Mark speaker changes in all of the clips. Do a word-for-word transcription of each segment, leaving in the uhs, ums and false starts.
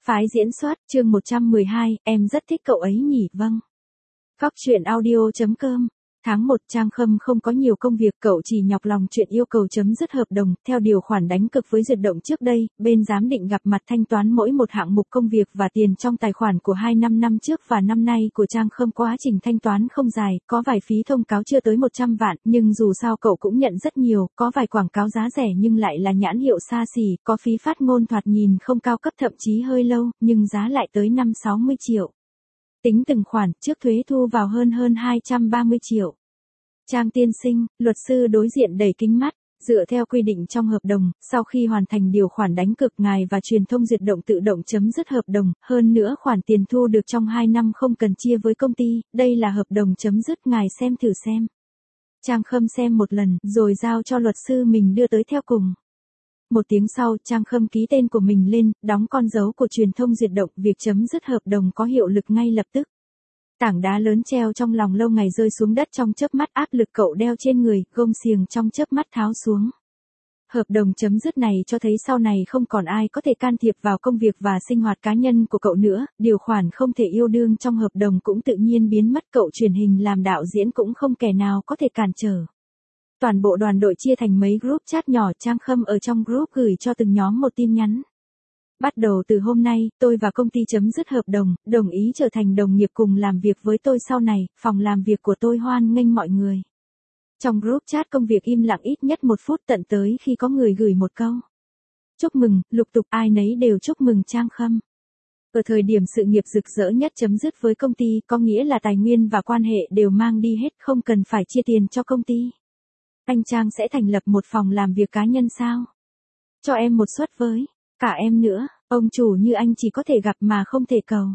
Speaker 1: Phái diễn xuất, chương một trăm mười hai, em rất thích cậu ấy nhỉ, vâng. Cóc truyện audio chấm com. Tháng một Trang Khâm không có nhiều công việc, cậu chỉ nhọc lòng chuyện yêu cầu chấm dứt hợp đồng, theo điều khoản đánh cược với Duyệt Động trước đây, bên giám định gặp mặt thanh toán mỗi một hạng mục công việc và tiền trong tài khoản của hai năm năm trước và năm nay của Trang Khâm. Quá trình thanh toán không dài, có vài phí thông cáo chưa tới một trăm vạn, nhưng dù sao cậu cũng nhận rất nhiều, có vài quảng cáo giá rẻ nhưng lại là nhãn hiệu xa xỉ, có phí phát ngôn thoạt nhìn không cao cấp thậm chí hơi lâu, nhưng giá lại tới năm sáu mươi triệu. Tính từng khoản, trước thuế thu vào hơn hơn hai trăm ba mươi triệu. Trang tiên sinh, luật sư đối diện đầy kính mắt, dựa theo quy định trong hợp đồng, sau khi hoàn thành điều khoản đánh cược ngài và truyền thông Duyệt Động tự động chấm dứt hợp đồng, hơn nữa khoản tiền thu được trong hai năm không cần chia với công ty, đây là hợp đồng chấm dứt, ngài xem thử xem. Trang Khâm xem một lần, rồi giao cho luật sư mình đưa tới theo cùng. Một tiếng sau, Trang Khâm ký tên của mình lên, đóng con dấu của truyền thông Duyệt Động, việc chấm dứt hợp đồng có hiệu lực ngay lập tức. Tảng đá lớn treo trong lòng lâu ngày rơi xuống đất trong chớp mắt, áp lực cậu đeo trên người, gông xiềng trong chớp mắt tháo xuống. Hợp đồng chấm dứt này cho thấy sau này không còn ai có thể can thiệp vào công việc và sinh hoạt cá nhân của cậu nữa, điều khoản không thể yêu đương trong hợp đồng cũng tự nhiên biến mất, cậu truyền hình làm đạo diễn cũng không kẻ nào có thể cản trở. Toàn bộ đoàn đội chia thành mấy group chat nhỏ, Trang Khâm ở trong group gửi cho từng nhóm một tin nhắn. Bắt đầu từ hôm nay, tôi và công ty chấm dứt hợp đồng, đồng ý trở thành đồng nghiệp cùng làm việc với tôi sau này, phòng làm việc của tôi hoan nghênh mọi người. Trong group chat công việc im lặng ít nhất một phút, tận tới khi có người gửi một câu. Chúc mừng, lục tục ai nấy đều chúc mừng Trang Khâm. Ở thời điểm sự nghiệp rực rỡ nhất chấm dứt với công ty, có nghĩa là tài nguyên và quan hệ đều mang đi hết, không cần phải chia tiền cho công ty. Anh Trang sẽ thành lập một phòng làm việc cá nhân sao? Cho em một suất với. Cả em nữa, ông chủ như anh chỉ có thể gặp mà không thể cầu.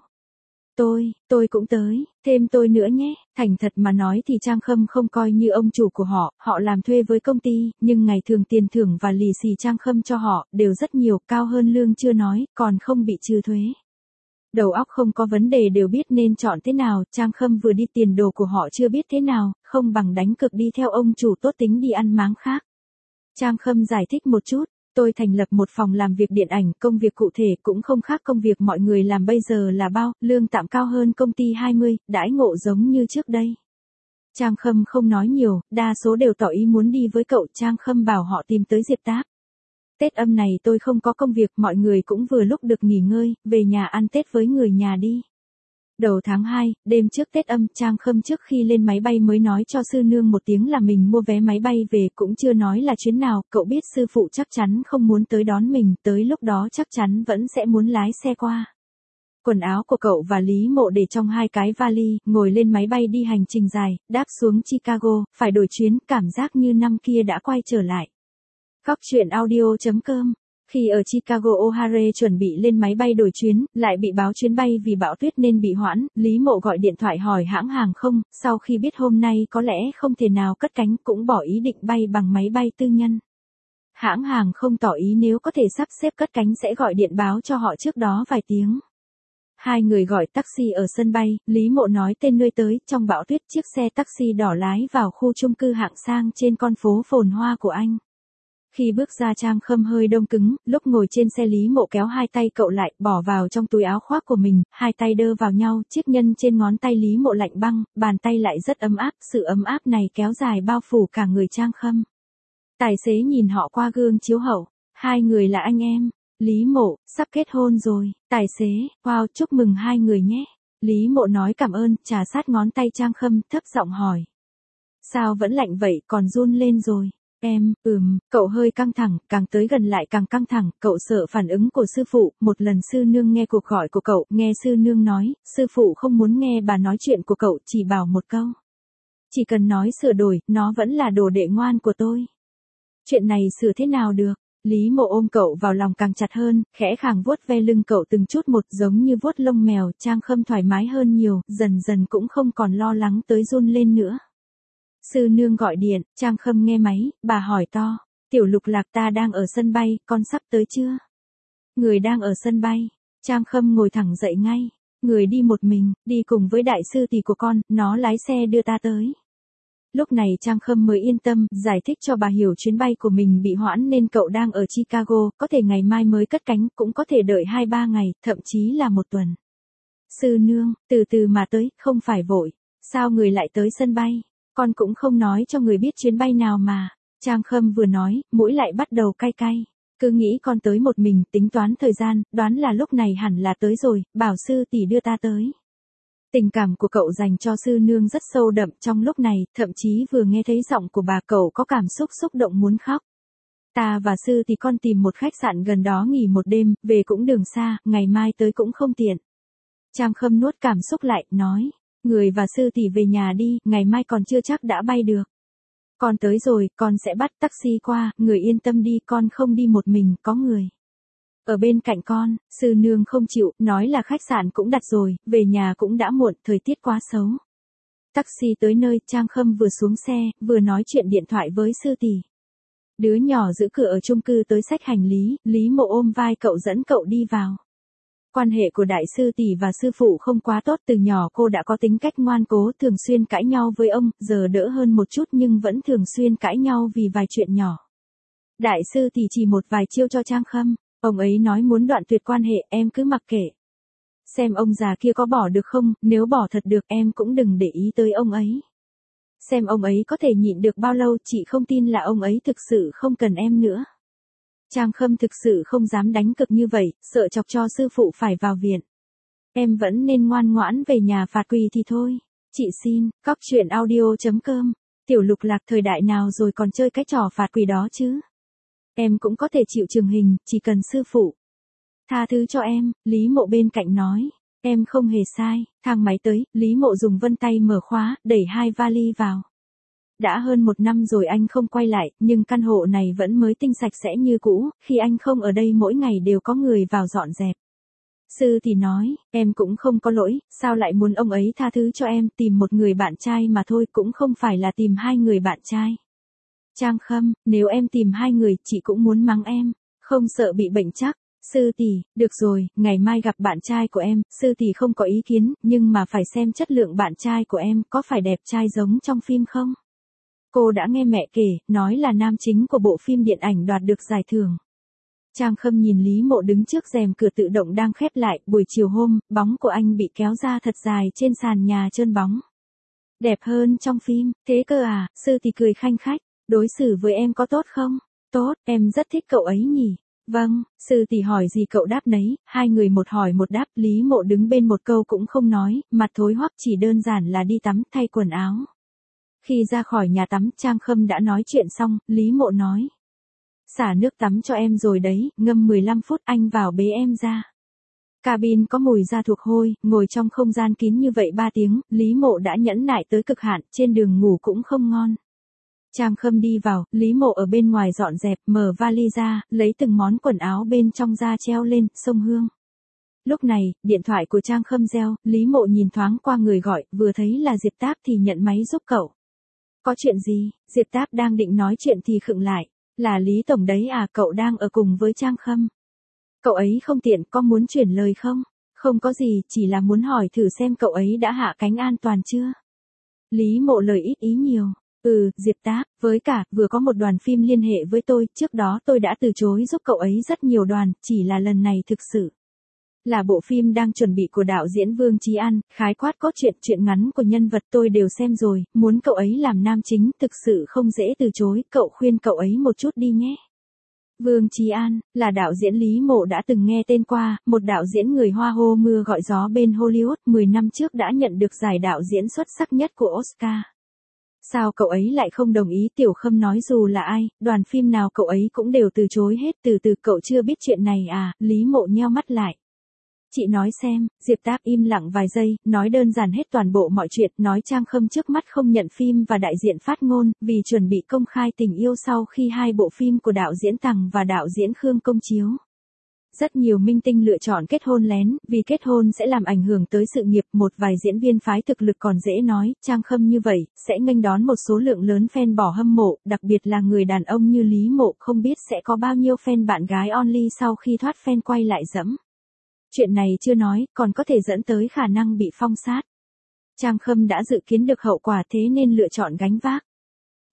Speaker 1: Tôi, tôi cũng tới, thêm tôi nữa nhé. Thành thật mà nói thì Trang Khâm không coi như ông chủ của họ, họ làm thuê với công ty, nhưng ngày thường tiền thưởng và lì xì Trang Khâm cho họ, đều rất nhiều, cao hơn lương chưa nói, còn không bị trừ thuế. Đầu óc không có vấn đề đều biết nên chọn thế nào, Trang Khâm vừa đi tiền đồ của họ chưa biết thế nào, không bằng đánh cược đi theo ông chủ tốt tính đi ăn máng khác. Trang Khâm giải thích một chút. Tôi thành lập một phòng làm việc điện ảnh, công việc cụ thể cũng không khác công việc mọi người làm bây giờ là bao, lương tạm cao hơn công ty hai mươi, đãi ngộ giống như trước đây. Trang Khâm không nói nhiều, đa số đều tỏ ý muốn đi với cậu. Trang Khâm bảo họ tìm tới Diệp Tác. Tết âm này tôi không có công việc, mọi người cũng vừa lúc được nghỉ ngơi, về nhà ăn Tết với người nhà đi. Đầu tháng hai, đêm trước Tết âm, Trang Khâm trước khi lên máy bay mới nói cho sư nương một tiếng là mình mua vé máy bay về, cũng chưa nói là chuyến nào, cậu biết sư phụ chắc chắn không muốn tới đón mình, tới lúc đó chắc chắn vẫn sẽ muốn lái xe qua. Quần áo của cậu và Lý Mộ để trong hai cái vali, ngồi lên máy bay đi hành trình dài, đáp xuống Chicago, phải đổi chuyến, cảm giác như năm kia đã quay trở lại. Cóc truyện audio chấm com. Khi ở Chicago, O'Hare chuẩn bị lên máy bay đổi chuyến, lại bị báo chuyến bay vì bão tuyết nên bị hoãn, Lý Mộ gọi điện thoại hỏi hãng hàng không, sau khi biết hôm nay có lẽ không thể nào cất cánh cũng bỏ ý định bay bằng máy bay tư nhân. Hãng hàng không tỏ ý nếu có thể sắp xếp cất cánh sẽ gọi điện báo cho họ trước đó vài tiếng. Hai người gọi taxi ở sân bay, Lý Mộ nói tên nơi tới, trong bão tuyết chiếc xe taxi đỏ lái vào khu chung cư hạng sang trên con phố phồn hoa của anh. Khi bước ra Trang Khâm hơi đông cứng, lúc ngồi trên xe Lý Mộ kéo hai tay cậu lại, bỏ vào trong túi áo khoác của mình, hai tay đơ vào nhau, chiếc nhân trên ngón tay Lý Mộ lạnh băng, bàn tay lại rất ấm áp, sự ấm áp này kéo dài bao phủ cả người Trang Khâm. Tài xế nhìn họ qua gương chiếu hậu, hai người là anh em, Lý Mộ, sắp kết hôn rồi, tài xế, wow, chúc mừng hai người nhé. Lý Mộ nói cảm ơn, trà sát ngón tay Trang Khâm, thấp giọng hỏi. Sao vẫn lạnh vậy, còn run lên rồi? Em, ừm, cậu hơi căng thẳng, càng tới gần lại càng căng thẳng, cậu sợ phản ứng của sư phụ, một lần sư nương nghe cuộc gọi của cậu, nghe sư nương nói, sư phụ không muốn nghe bà nói chuyện của cậu, chỉ bảo một câu. Chỉ cần nói sửa đổi, nó vẫn là đồ đệ ngoan của tôi. Chuyện này sửa thế nào được? Lý Mộ ôm cậu vào lòng càng chặt hơn, khẽ khàng vuốt ve lưng cậu từng chút một giống như vuốt lông mèo, Trang Khâm thoải mái hơn nhiều, dần dần cũng không còn lo lắng tới run lên nữa. Sư nương gọi điện, Trang Khâm nghe máy, bà hỏi to, Tiểu Lục Lạc ta đang ở sân bay, con sắp tới chưa? Người đang ở sân bay, Trang Khâm ngồi thẳng dậy ngay, người đi một mình, đi cùng với đại sư tỷ của con, nó lái xe đưa ta tới. Lúc này Trang Khâm mới yên tâm, giải thích cho bà hiểu chuyến bay của mình bị hoãn nên cậu đang ở Chicago, có thể ngày mai mới cất cánh, cũng có thể đợi hai ba ngày, thậm chí là một tuần. Sư nương, từ từ mà tới, không phải vội. Sao người lại tới sân bay? Con cũng không nói cho người biết chuyến bay nào mà. Trang Khâm vừa nói, mũi lại bắt đầu cay cay. Cứ nghĩ con tới một mình, tính toán thời gian, đoán là lúc này hẳn là tới rồi, bảo sư tỷ đưa ta tới. Tình cảm của cậu dành cho sư nương rất sâu đậm, trong lúc này, thậm chí vừa nghe thấy giọng của bà cậu có cảm xúc xúc động muốn khóc. Ta và sư tỷ con tìm một khách sạn gần đó nghỉ một đêm, về cũng đường xa, ngày mai tới cũng không tiện. Trang Khâm nuốt cảm xúc lại, nói, người và sư tỷ về nhà đi, ngày mai còn chưa chắc đã bay được. Con tới rồi, con sẽ bắt taxi qua, người yên tâm đi, con không đi một mình, có người ở bên cạnh con. Sư nương không chịu, nói là khách sạn cũng đặt rồi, về nhà cũng đã muộn, thời tiết quá xấu. Taxi tới nơi, Trang Khâm vừa xuống xe, vừa nói chuyện điện thoại với sư tỷ. Đứa nhỏ giữ cửa ở chung cư tới xách hành lý, Lý Mộ ôm vai cậu dẫn cậu đi vào. Quan hệ của đại sư tỷ và sư phụ không quá tốt, từ nhỏ cô đã có tính cách ngoan cố, thường xuyên cãi nhau với ông, giờ đỡ hơn một chút nhưng vẫn thường xuyên cãi nhau vì vài chuyện nhỏ. Đại sư tỷ chỉ một vài chiêu cho Trang Khâm, ông ấy nói muốn đoạn tuyệt quan hệ, em cứ mặc kệ. Xem ông già kia có bỏ được không, nếu bỏ thật được em cũng đừng để ý tới ông ấy. Xem ông ấy có thể nhịn được bao lâu, chị không tin là ông ấy thực sự không cần em nữa. Trang Khâm thực sự không dám đánh cực như vậy, sợ chọc cho sư phụ phải vào viện. Em vẫn nên ngoan ngoãn về nhà phạt quỳ thì thôi. Chị xin, cóc truyện audio chấm com. Tiểu Lục Lạc thời đại nào rồi còn chơi cái trò phạt quỳ đó chứ? Em cũng có thể chịu trường hình, chỉ cần sư phụ tha thứ cho em. Lý Mộ bên cạnh nói. Em không hề sai. Thang máy tới, Lý Mộ dùng vân tay mở khóa, đẩy hai vali vào. Đã hơn một năm rồi anh không quay lại, nhưng căn hộ này vẫn mới tinh sạch sẽ như cũ, khi anh không ở đây mỗi ngày đều có người vào dọn dẹp. Sư thì nói, em cũng không có lỗi, sao lại muốn ông ấy tha thứ cho em, tìm một người bạn trai mà thôi, cũng không phải là tìm hai người bạn trai. Trang Khâm, nếu em tìm hai người, chị cũng muốn mắng em, không sợ bị bệnh chắc. Sư tỷ, được rồi, ngày mai gặp bạn trai của em, sư tỷ không có ý kiến, nhưng mà phải xem chất lượng bạn trai của em, có phải đẹp trai giống trong phim không? Cô đã nghe mẹ kể, nói là nam chính của bộ phim điện ảnh đoạt được giải thưởng. Trang Khâm nhìn Lý Mộ đứng trước rèm cửa tự động đang khép lại, buổi chiều hôm, bóng của anh bị kéo ra thật dài trên sàn nhà trơn bóng. Đẹp hơn trong phim, thế cơ à, sư tỷ cười khanh khách, đối xử với em có tốt không? Tốt, em rất thích cậu ấy nhỉ. Vâng, sư tỷ hỏi gì cậu đáp nấy, hai người một hỏi một đáp, Lý Mộ đứng bên một câu cũng không nói, mặt thối hoắc chỉ đơn giản là đi tắm thay quần áo. Khi ra khỏi nhà tắm, Trang Khâm đã nói chuyện xong, Lý Mộ nói. Xả nước tắm cho em rồi đấy, ngâm mười lăm phút anh vào bế em ra. Cabin có mùi da thuộc hôi, ngồi trong không gian kín như vậy ba tiếng, Lý Mộ đã nhẫn nại tới cực hạn, trên đường ngủ cũng không ngon. Trang Khâm đi vào, Lý Mộ ở bên ngoài dọn dẹp, mở vali ra, lấy từng món quần áo bên trong ra treo lên, xông hương. Lúc này, điện thoại của Trang Khâm reo, Lý Mộ nhìn thoáng qua người gọi, vừa thấy là Diệp Táp thì nhận máy giúp cậu. Có chuyện gì? Diệp Táp đang định nói chuyện thì khựng lại. Là Lý Tổng đấy à, cậu đang ở cùng với Trang Khâm. Cậu ấy không tiện, có muốn chuyển lời không? Không có gì, chỉ là muốn hỏi thử xem cậu ấy đã hạ cánh an toàn chưa? Lý Mộ lời ít ý nhiều. Ừ, Diệp Táp, với cả, vừa có một đoàn phim liên hệ với tôi, trước đó tôi đã từ chối giúp cậu ấy rất nhiều đoàn, chỉ là lần này thực sự là bộ phim đang chuẩn bị của đạo diễn Vương Chí An, khái quát cốt truyện, truyện ngắn của nhân vật tôi đều xem rồi, muốn cậu ấy làm nam chính, thực sự không dễ từ chối, cậu khuyên cậu ấy một chút đi nhé. Vương Chí An, là đạo diễn Lý Mộ đã từng nghe tên qua, một đạo diễn người Hoa hô mưa gọi gió bên Hollywood, mười năm trước đã nhận được giải đạo diễn xuất sắc nhất của Oscar. Sao cậu ấy lại không đồng ý? Tiểu Khâm nói dù là ai, đoàn phim nào cậu ấy cũng đều từ chối hết, từ từ cậu chưa biết chuyện này à, Lý Mộ nheo mắt lại. Chị nói xem, Diệp Táp im lặng vài giây, nói đơn giản hết toàn bộ mọi chuyện, nói Trang Khâm trước mắt không nhận phim và đại diện phát ngôn, vì chuẩn bị công khai tình yêu sau khi hai bộ phim của đạo diễn Tằng và đạo diễn Khương công chiếu. Rất nhiều minh tinh lựa chọn kết hôn lén, vì kết hôn sẽ làm ảnh hưởng tới sự nghiệp, một vài diễn viên phái thực lực còn dễ nói, Trang Khâm như vậy, sẽ nghênh đón một số lượng lớn fan bỏ hâm mộ, đặc biệt là người đàn ông như Lý Mộ, không biết sẽ có bao nhiêu fan bạn gái only sau khi thoát fan quay lại dẫm. Chuyện này chưa nói, còn có thể dẫn tới khả năng bị phong sát. Trang Khâm đã dự kiến được hậu quả thế nên lựa chọn gánh vác.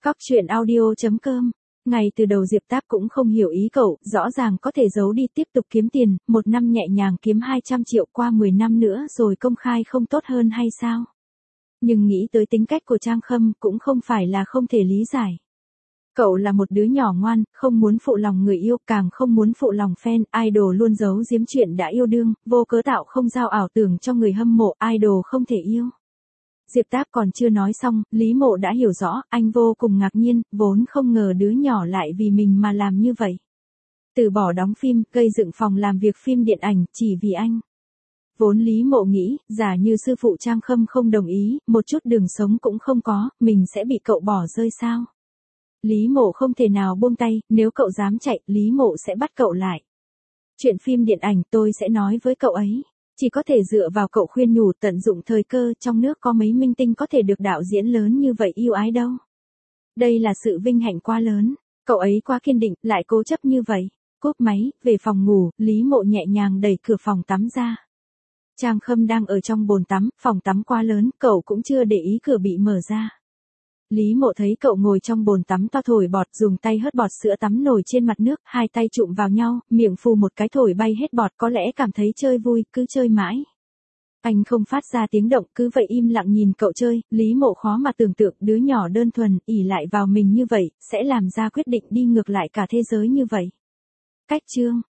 Speaker 1: Cóc truyện audio chấm com. Ngay từ đầu Diệp Táp cũng không hiểu ý cậu, rõ ràng có thể giấu đi tiếp tục kiếm tiền, một năm nhẹ nhàng kiếm hai trăm triệu, qua mười năm nữa rồi công khai không tốt hơn hay sao? Nhưng nghĩ tới tính cách của Trang Khâm cũng không phải là không thể lý giải. Cậu là một đứa nhỏ ngoan, không muốn phụ lòng người yêu, càng không muốn phụ lòng fan, idol luôn giấu giếm chuyện đã yêu đương, vô cớ tạo không giao ảo tưởng cho người hâm mộ, idol không thể yêu. Diệp Táp còn chưa nói xong, Lý Mộ đã hiểu rõ, anh vô cùng ngạc nhiên, vốn không ngờ đứa nhỏ lại vì mình mà làm như vậy. Từ bỏ đóng phim, gây dựng phòng làm việc phim điện ảnh, chỉ vì anh. Vốn Lý Mộ nghĩ, giả như sư phụ Trang Khâm không đồng ý, một chút đường sống cũng không có, mình sẽ bị cậu bỏ rơi sao? Lý Mộ không thể nào buông tay, nếu cậu dám chạy, Lý Mộ sẽ bắt cậu lại. Chuyện phim điện ảnh tôi sẽ nói với cậu ấy. Chỉ có thể dựa vào cậu khuyên nhủ, tận dụng thời cơ, trong nước có mấy minh tinh có thể được đạo diễn lớn như vậy yêu ái đâu. Đây là sự vinh hạnh quá lớn, cậu ấy quá kiên định, lại cố chấp như vậy. Cúp máy, về phòng ngủ, Lý Mộ nhẹ nhàng đẩy cửa phòng tắm ra. Trang Khâm đang ở trong bồn tắm, phòng tắm quá lớn, cậu cũng chưa để ý cửa bị mở ra. Lý Mộ thấy cậu ngồi trong bồn tắm to thổi bọt, dùng tay hớt bọt sữa tắm nổi trên mặt nước, hai tay chụm vào nhau, miệng phù một cái thổi bay hết bọt, có lẽ cảm thấy chơi vui, cứ chơi mãi. Anh không phát ra tiếng động, cứ vậy im lặng nhìn cậu chơi, Lý Mộ khó mà tưởng tượng đứa nhỏ đơn thuần, ỷ lại vào mình như vậy, sẽ làm ra quyết định đi ngược lại cả thế giới như vậy. Cách chương